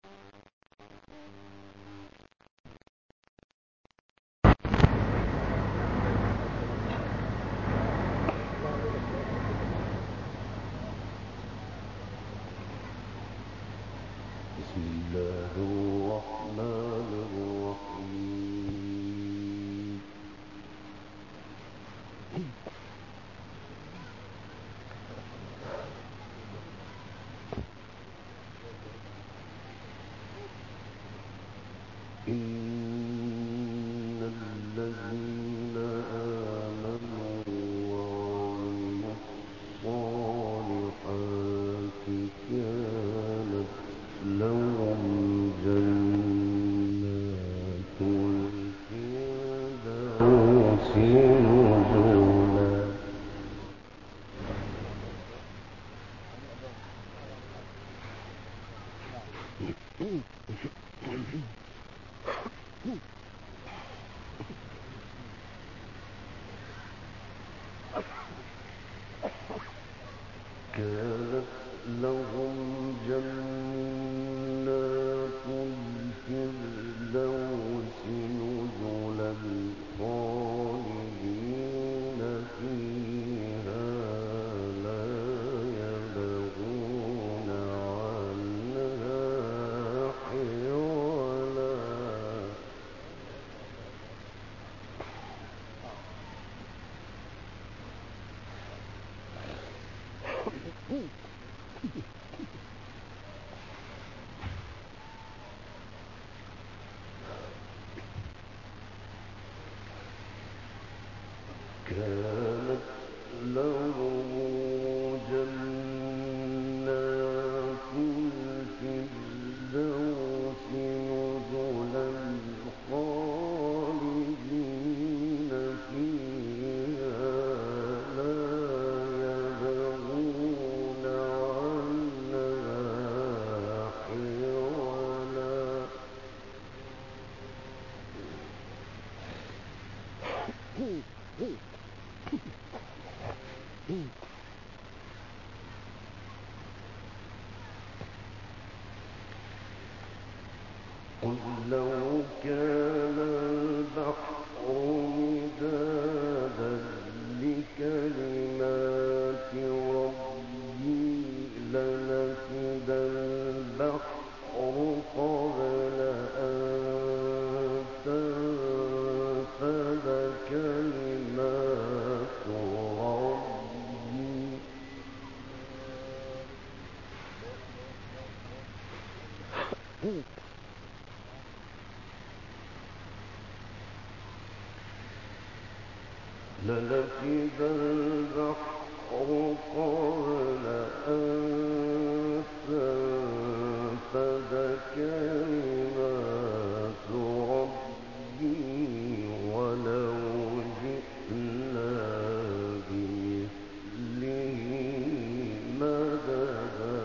بسم الله الرحمن الرحيم. إن الذين آمنوا وعملوا الصالحات كانت لهم جنات الفردوس نزلا. كانت لهم جنات الفردوس نزلا خالدين فيها لا يبغون عنها حولا. كانت لهم جنات الفردوس نزلا خالدين فيها لا يبغون عنها حولا. قل لو كان البحر مدادا لكلمات ربي لنفد البحر قبل أن تنفد كلمات ربي. لنفد البحر قبل أن تنفد كلمات ربي ولو جئنا بمثله مددا.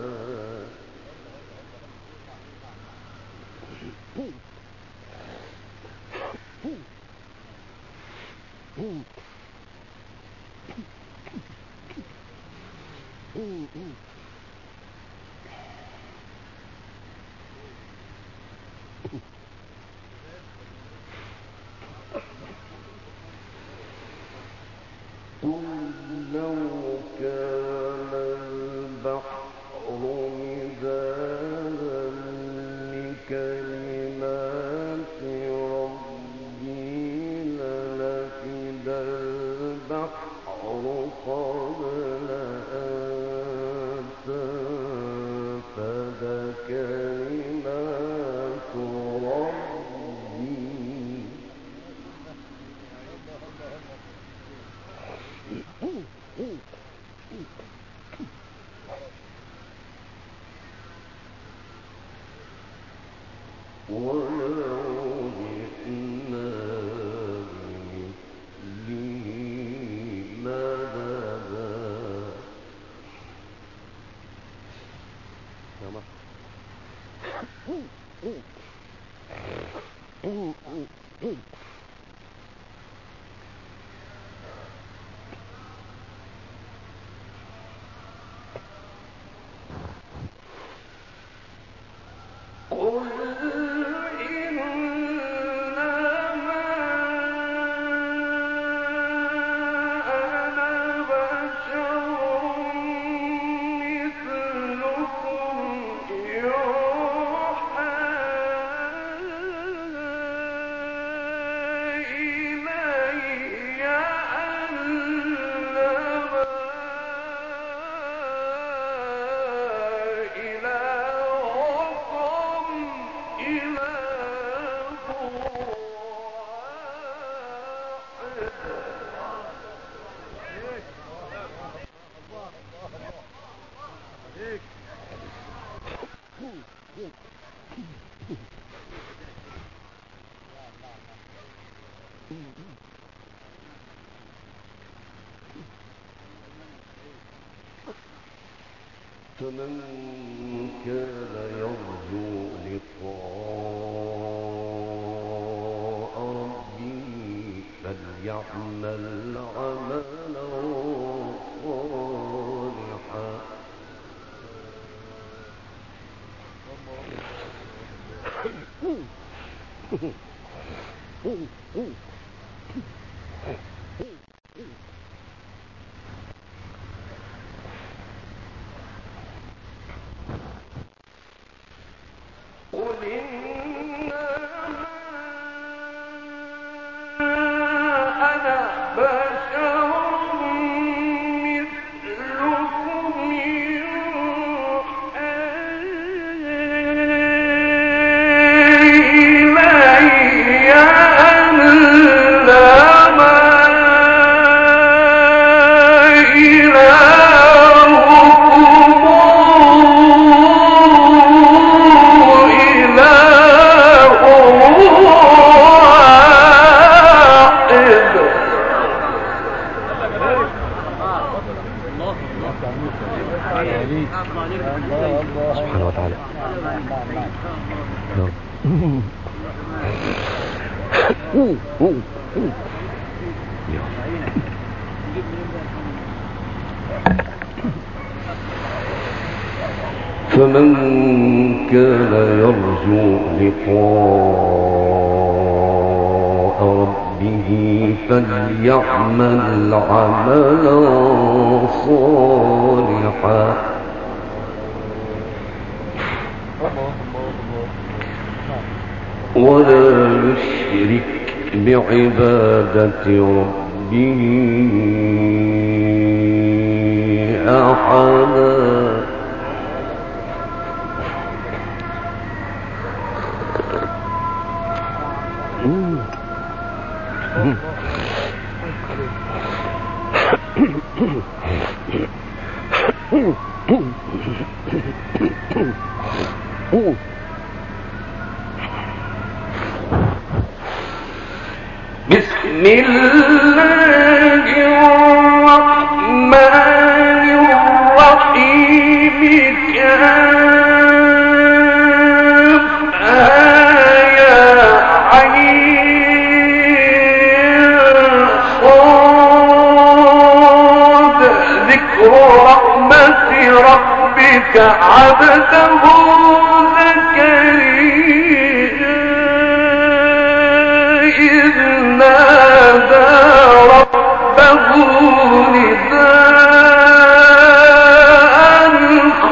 قل لو كان البحر مدادا لكلمات ربي لنفد البحر قبل أن تنفد كلمات ربي. ولو جئنا بمثله مددا. قل فمن كان يرجو لقاء ربه فليعمل عملا صالحا قل إنما أنا بشر مثلكم يوحى إلي أنما سبحانه وتعالى. فمن كان يرجو لقاء ربه فليعمل عملا صالحا ولا يشرك بعبادة ربه أحدا. بسم الله الرحمن الرحيم كافها يا عين صاد ذكر رحمة ربك عبده زكريا إذ نادى ربه نداء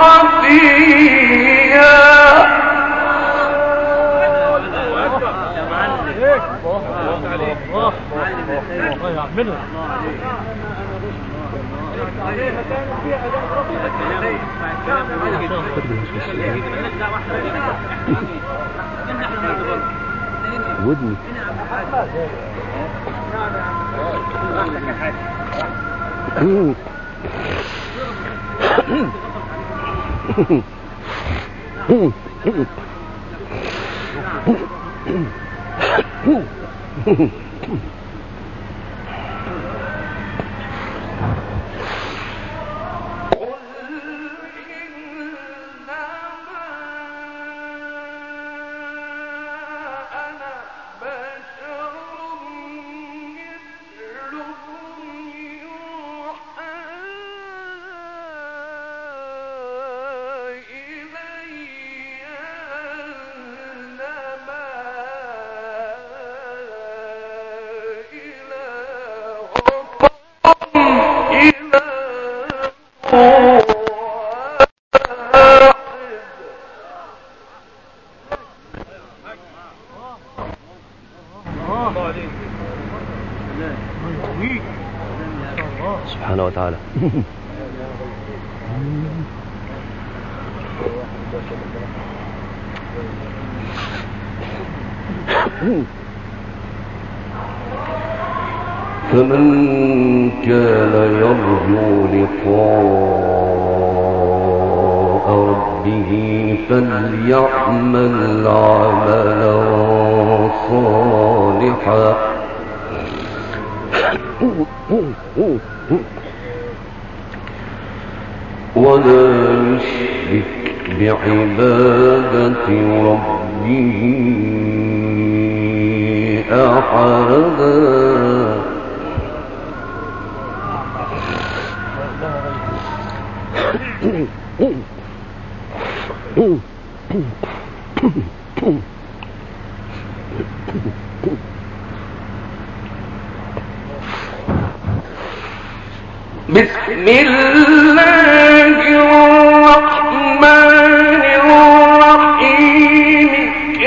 خفيا ودني سبحانه وتعالى. فمن كان يرجو لقاء ربه فليعمل عملا صالحا ولا يشرك بعبادة ربه أحدا. بسم الله الرحمن الرحيم.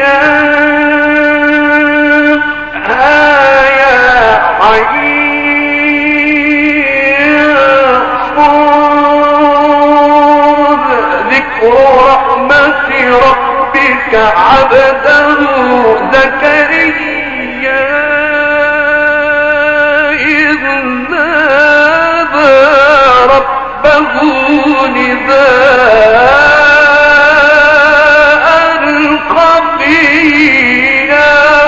كافها يا عين صاد. ذكر رحمة ربك عبده زكريا إذ نادى ربه نداء خفيا.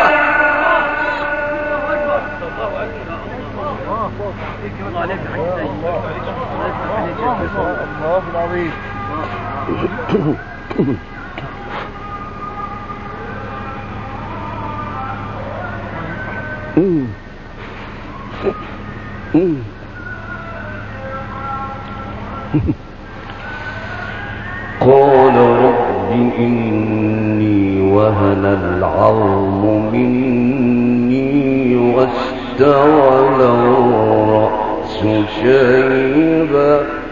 الله العظيم. قال رب إني وهن العظم مني واستعل الرأس شيبا.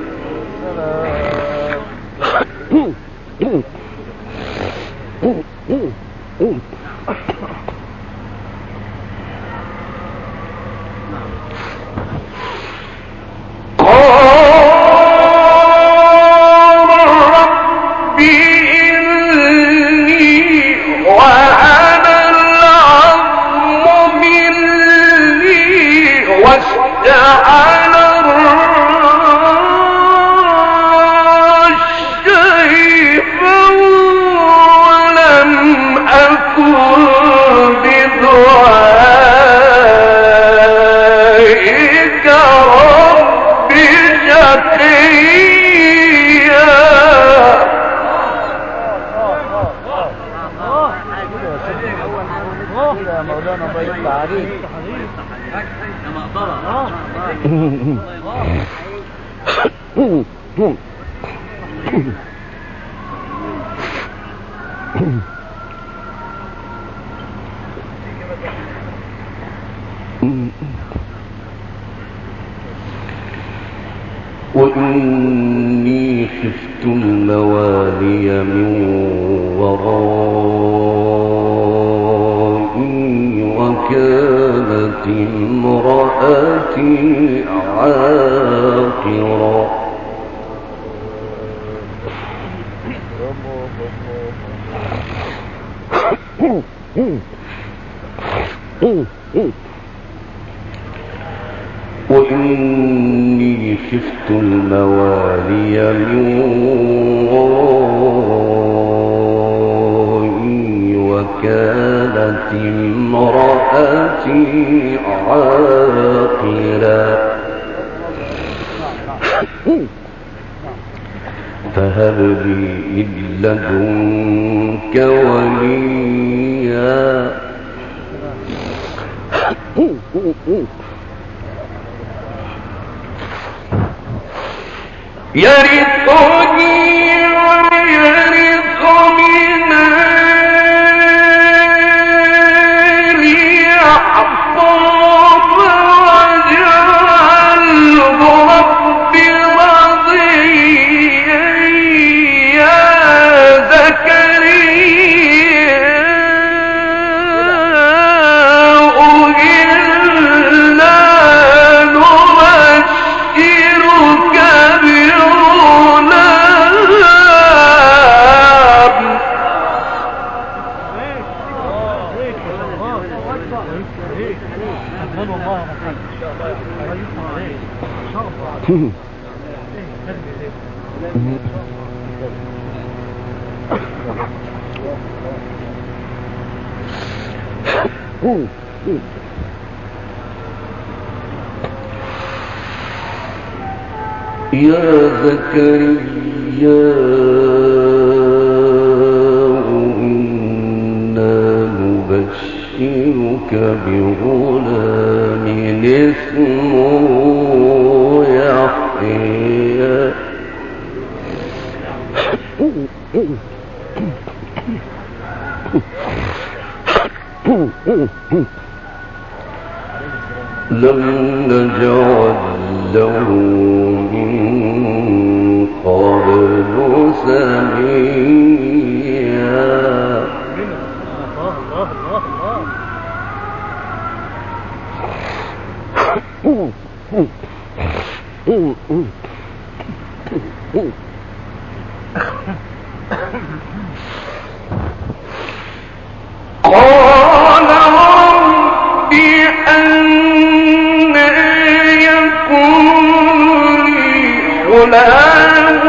وإني خفت الموالي من ورائي وكانت امرأتي عاقرا. وإني خفت الموالي من ورائي وكانت امرأتي عاقرا فهب لي من لدنك وليا يرثني ويرث من آل يعقوب واجعله رب رضيا يا زكريا أهلنا نبشرك يا زكريا إنا نبشرك بغلام اسمه يحيى لم نجعل له من قبل سميا قال رب أنى يكون لي غلام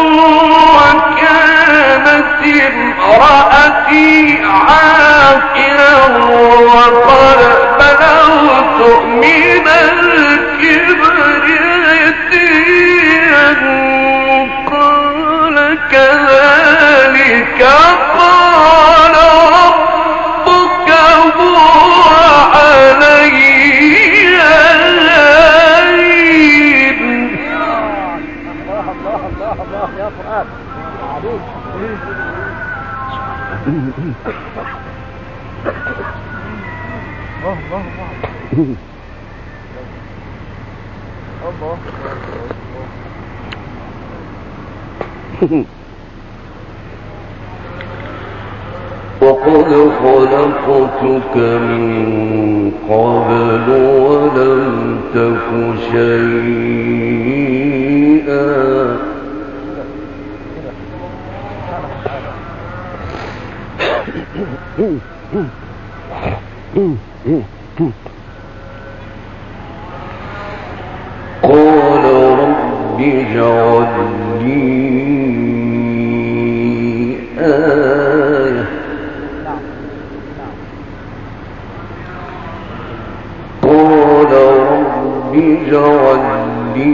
وكانت امرأتي عاقرا وقد بلغت من الكبر عتيا قال كذلك قال ربك هو علي هين. الله يا فؤاد عليك. وقد خلقتك من قبل ولم تك شيئا قال رب اجعل لي آية قال رب اجعل لي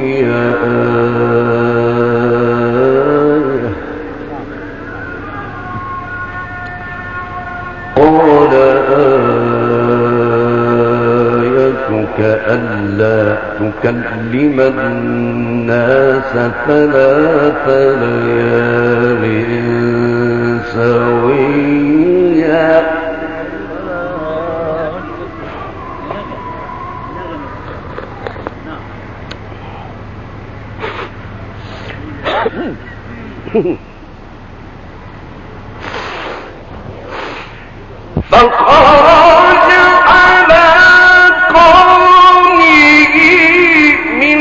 آية قال آيتك ألا تكلم الناس 3 ليال سويا فخرج على قومه من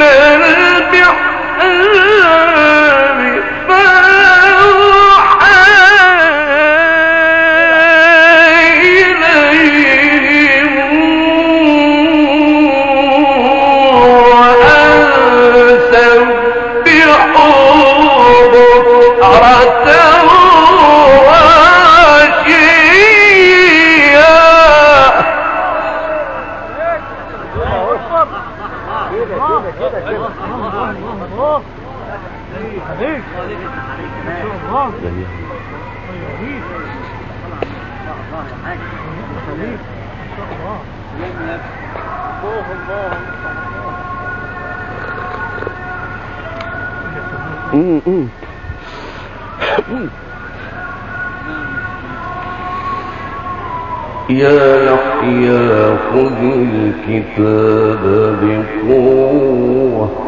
البحر فأوحى إليهم أن سبحوا بكرة يا يحيى خذ الكتاب بقوة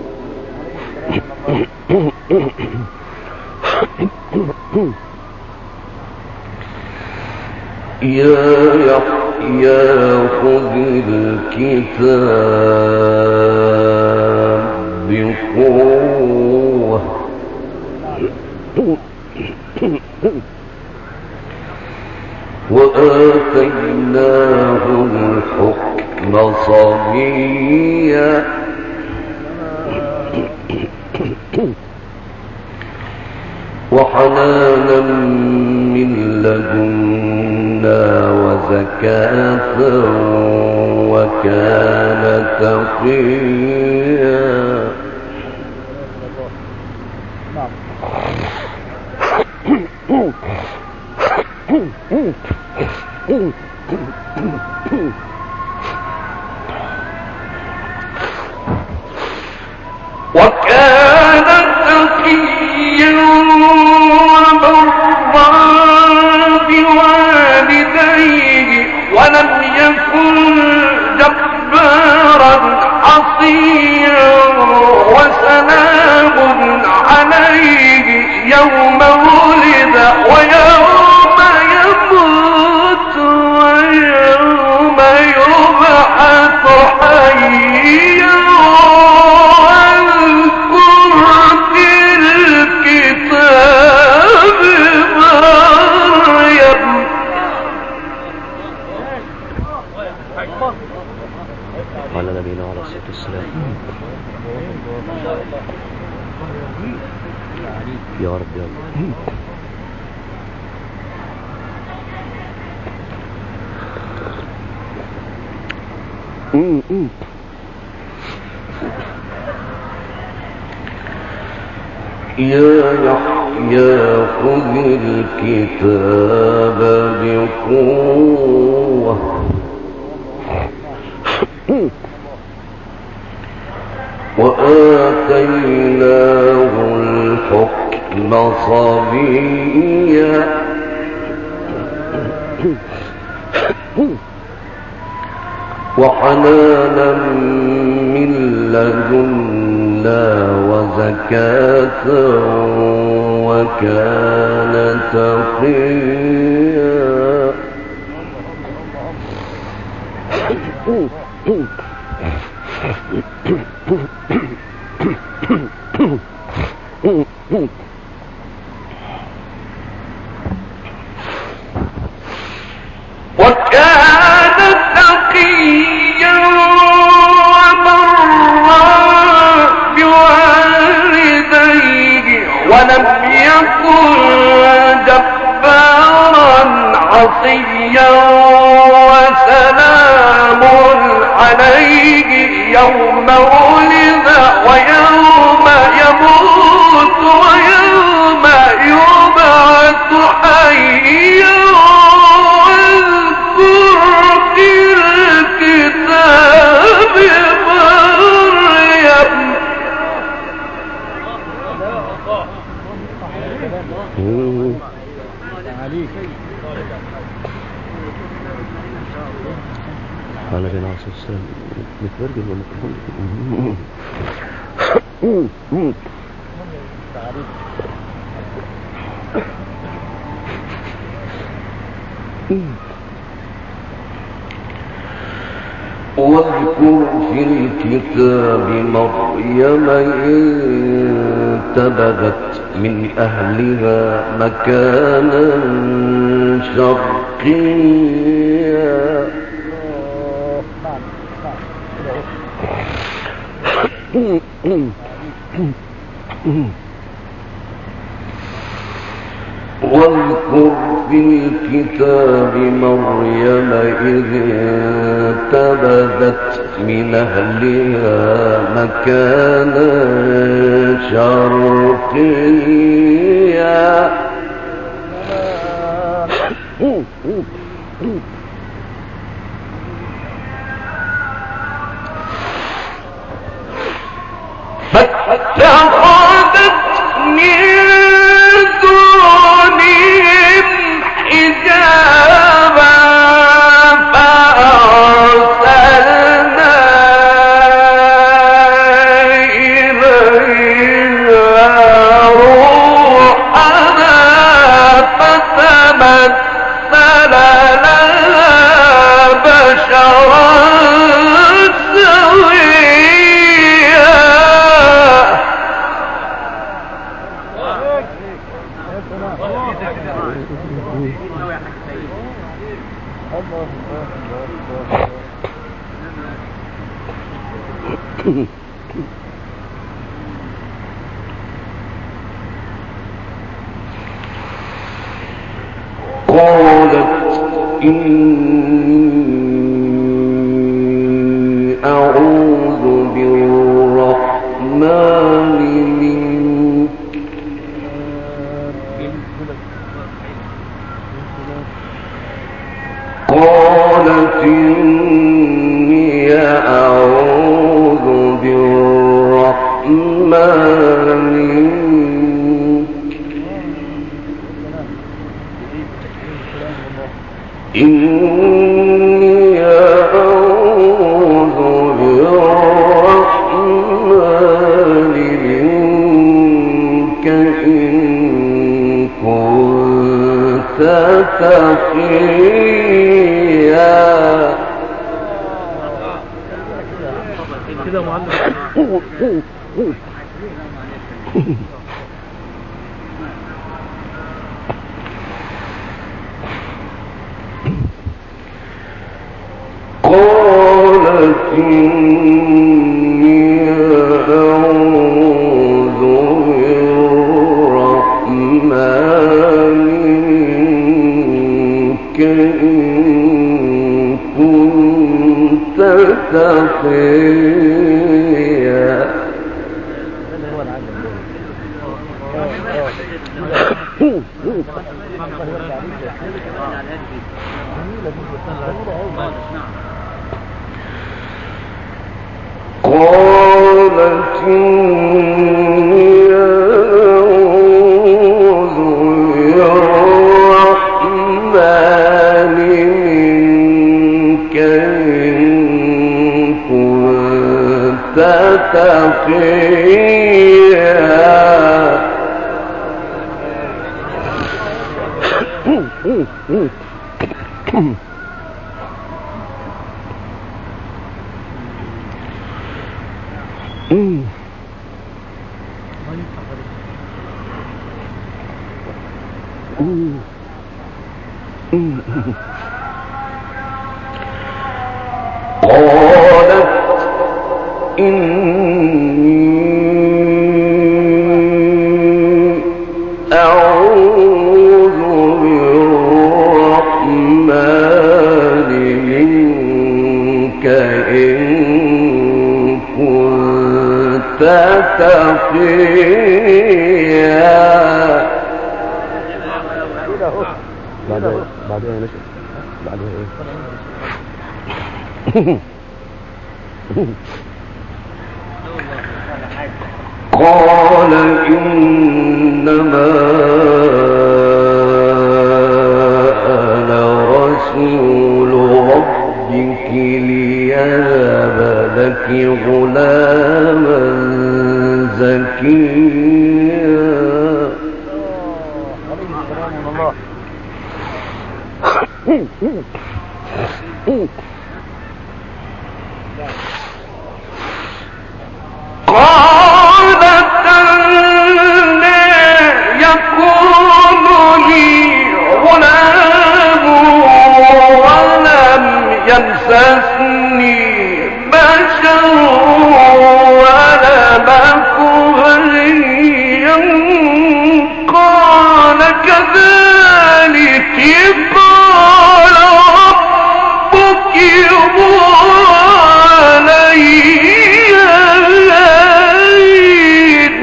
يا يحيى خذ الكتاب بقوة وآتيناه الحكم صبيا وحنانا من لدنا وزكاة وكان تقيا وكان تقيا وبرا بوالديه ولم يكن جبارا عصيا وسلام عليه يوم ولد ويوم يموت ويوم يبعث حيا على نبينا على الصلاة والسلام. يا رب يا رب. يا يحيى خذ الكتاب بقوة وآتيناه الحكم صبيا وحنانا من لدنا وزكاة وكان تقيا وكان تقيا وبرا بوالديه ولم يكن جبارا عصيا وسلام عليه يوم ولد ويوم يموت ويوم يبعث حيا على نبينا عليه الصلاة والسلام. متبرجل ومكفول. واذكر في الكتاب مريم انتبذت من أهلها مكانا شرقيا واذكر في الكتاب مريم إذ انتبذت من أهلها مكانا شرقيا فاتخذت من دونهم حجابا فأرسلنا إليها روحنا فتمثل لها بشرا قالت إني أعوذ بالرحمن منك منك إني أعوذ بالرحمن منك إن كنت تقيا. كده معلم. قالت إني أعوذ بالرحمن منك إن كنت تقيا. قالت إني أعوذ بالرحمن منك إن كنت تقيا. قالت إني أعوذ بالرحمن منك إن كنت تقيا. بعدها يا نشأ بعدها ايه؟ قال إنما أنا رسول ربك ليهب لك غلاما زكيا. قالت أنى يكون لي غلام ولم يمسسني بشر ولم أك بغيا. قال كذلك قال ربك هو علي هين.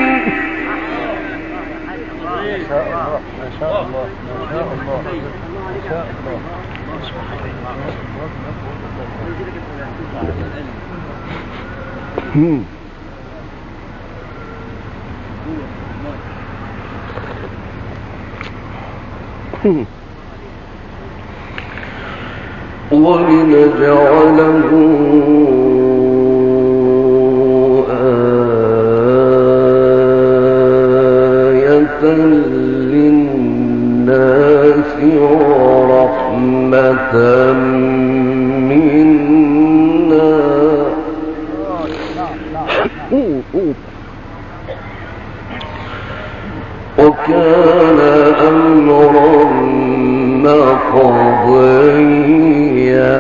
ما شاء الله ما شاء الله ما شاء الله. ولنجعله آية للناس ورحمة منا وكان أمرا مقضيا.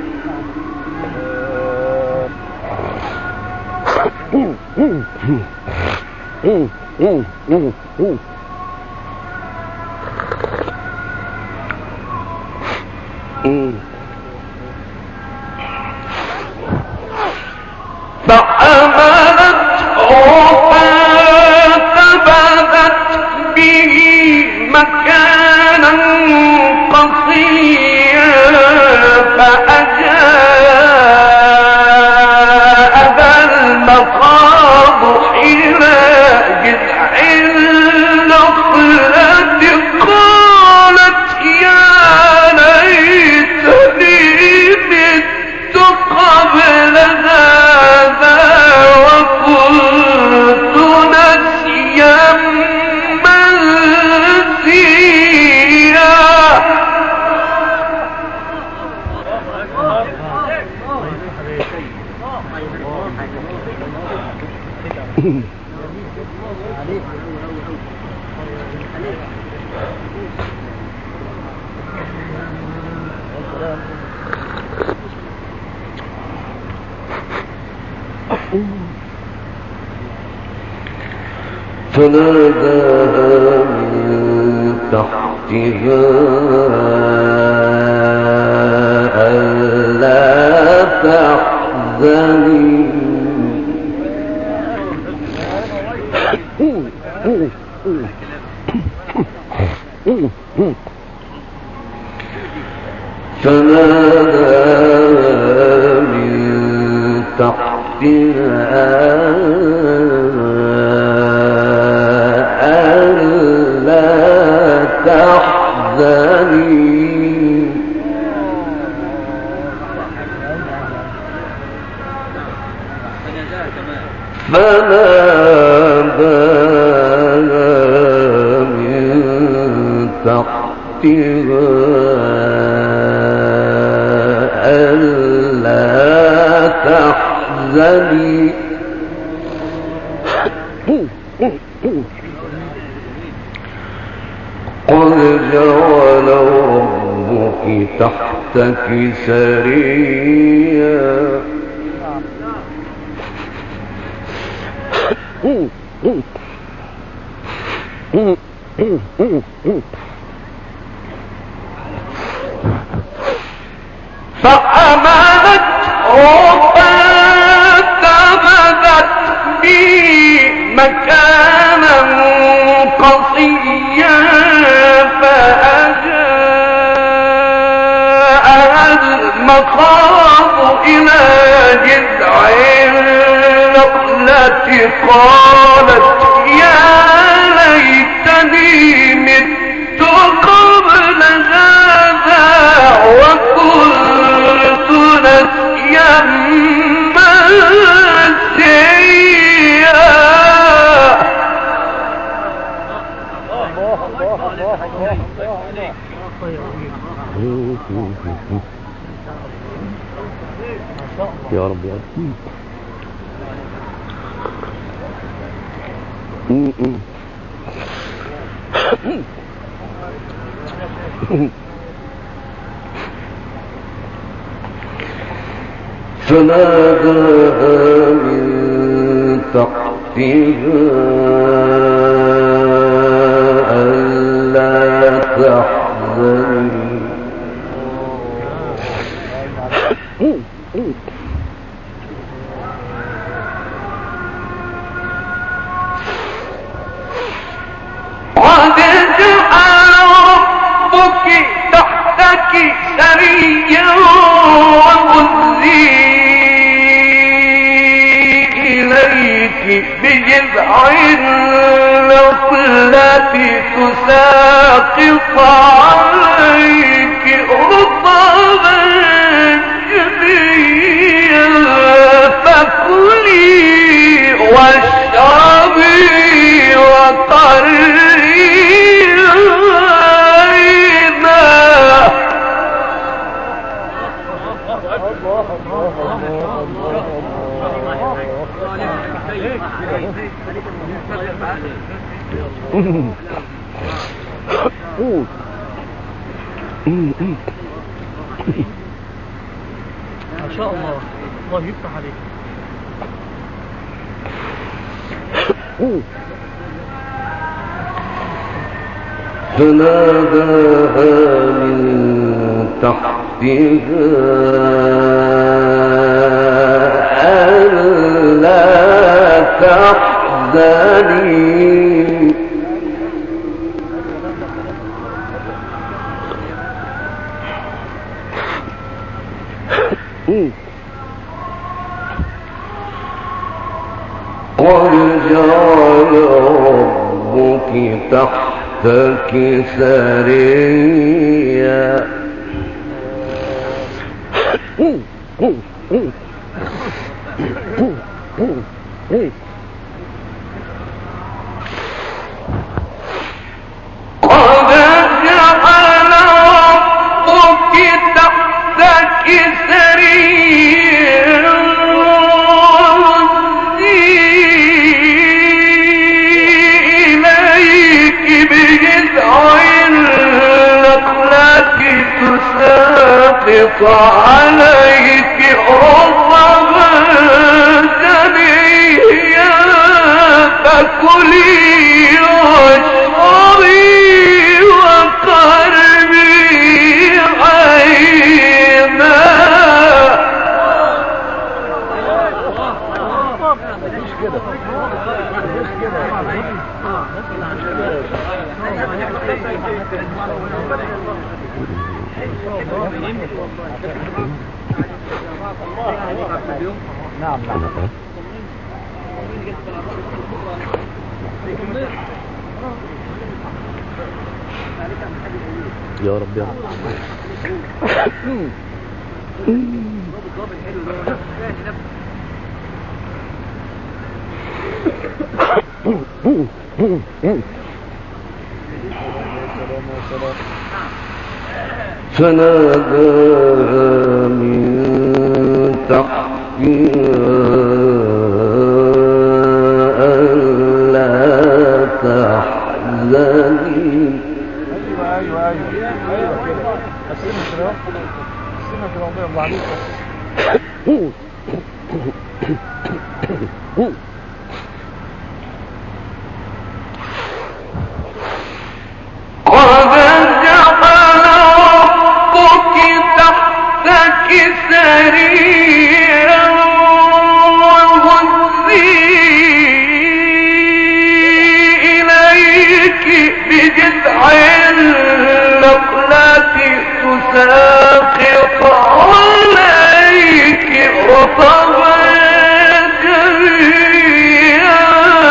فحملته فانتبذت به مكانا قصيا فأجاءها المخاض إلى جذع فناداها من تحتها ألا تحزني فناداها من تحتها ألا تحزني فناداها من تحتها ألا تحزني قد جعل ربك تحتك سريا فأمانت فانتبذت به مكانا قصيا فأجاءها المخاض إلى جذع النخلة قالت يا ليتني مت قبل هذا وكنت نسيا منسيا يا رب يا رب. فناداها من تحتها ألا تحزني قد جعل ربك تحتك سريا وهزي إليك بجذع النخلة تساقط عليك رطبا جنيا فكلي واشربي وقري ما شاء الله الله يفتح عليك فناداها من تحتها ألا تحزني قد جعل ربك تحتك سريا قد جعل ربك تحتك سريا إليك يبسط عليك رطبا جنيا فكلي واشربي وقربي عينا. مفيش كده نعم يا رب يا رب. فناداها من تحتها ألا تحزني. ايوه كده. قسمها كده الله يرضى عليك. قد جعل ربك تحتك سريرا وهزي إليك بجذع النخلة تساقط عليك رطبا جنيا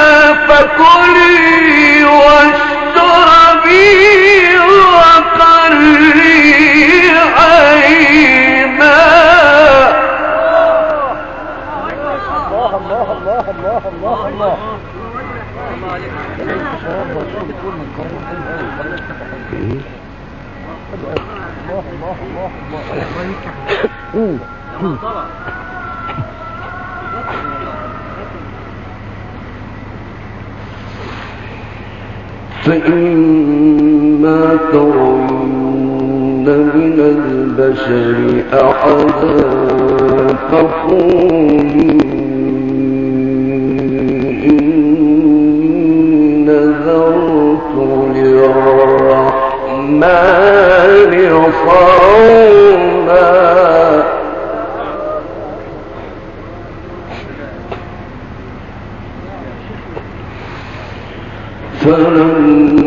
فكلي واشربي وقري عينا. الله فإما ترين من البشر أحدا فقولي إني نذرت للرحمن صوما فلن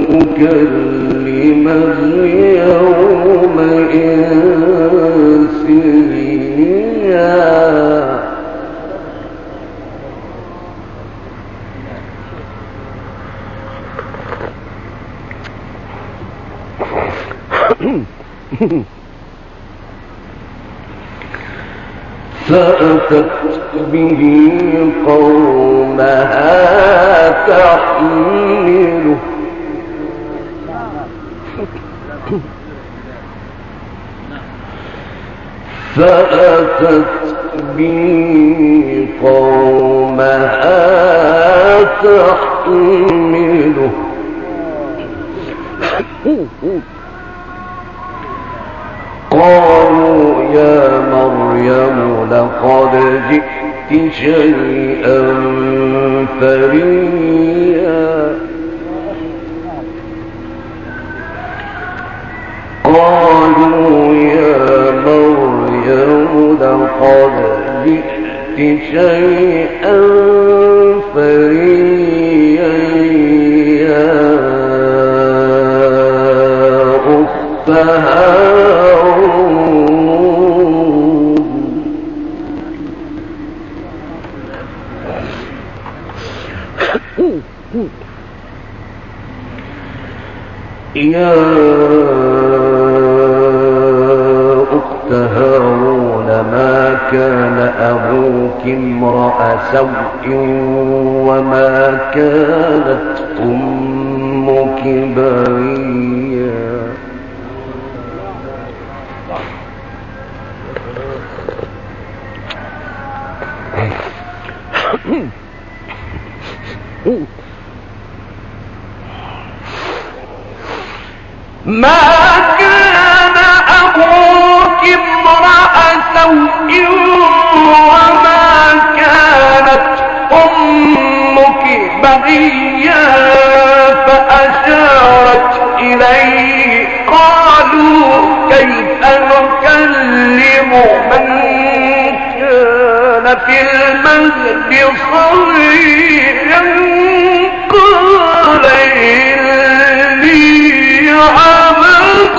أكلم اليوم إنسيا. فأتت به قومها تحمله قالوا يا مريم لقد جئت شيئا فريا. قالوا يا مريم لقد جئت شيئا فريا يا أخت هارون. يا أخت هارون ما كان أبوك امرأ سوء وما كانت أمك بغيا. ما كان أبوك سوء وما كانت أمك بغيا فأشارت إليه قالوا كيف نكلم من كان في المهد صبيا قال إني عبد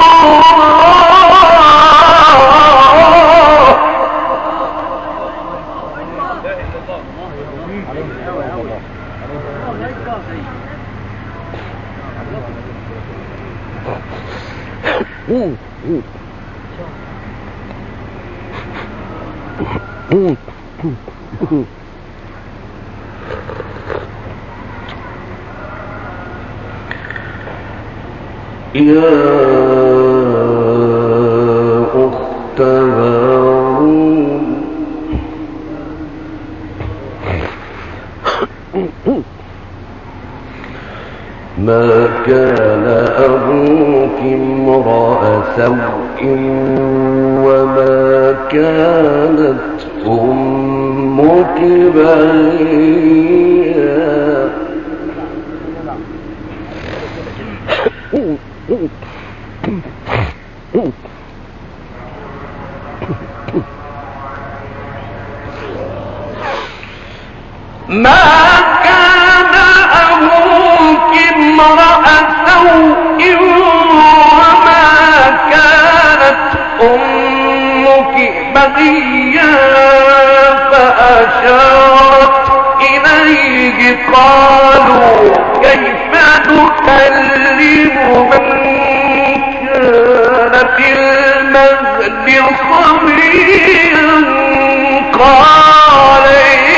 يا أخت هارون ما كان أبوك امرأ سوء وما كانت أمك بغيا ما كان أبوك امرأ سوء وما كانت أمك بغيا فأشارت إليه قالوا كيف نكلم من كان في المهد صبيا قال